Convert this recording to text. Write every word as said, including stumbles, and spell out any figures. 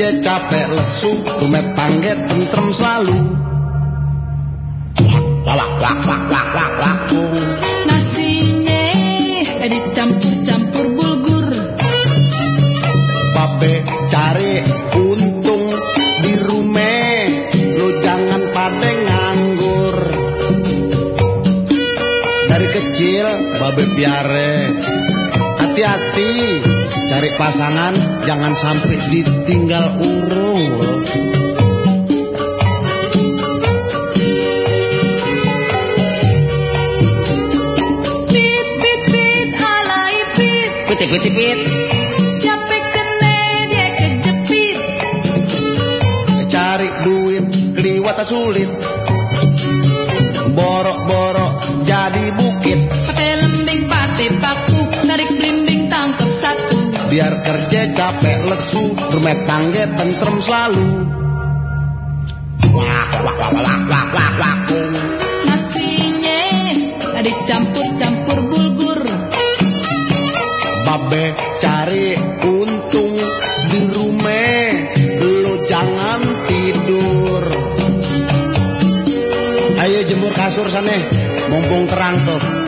kerja capek lesu, tumet pangget tentrem selalu. Lak lak lak lak lak lak. Nasinya dicampur-campur bulgur. Babe cari untung di rumah, lo jangan pada nganggur. Dari kecil babe piare, hati-hati cari pasangan, jangan sampai ditinggal urung loh. Pit pit pit alai pit. Pit pit pit. Siapa kena dia kejepit. Cari duit keliwat sulit, borok-borok jadi bukit. Pate lembing pate paku, tarik belimbing tangkap satu. Biar kerja capek lesu, rumah tangga tentrem selalu. Wak wak wak wak wak wak wak. Nasinya dicampur-campur bulgur. Babe cari untung di rumah, lo jangan tidur. Ayo jemur kasur sana, mumpung terang tuh.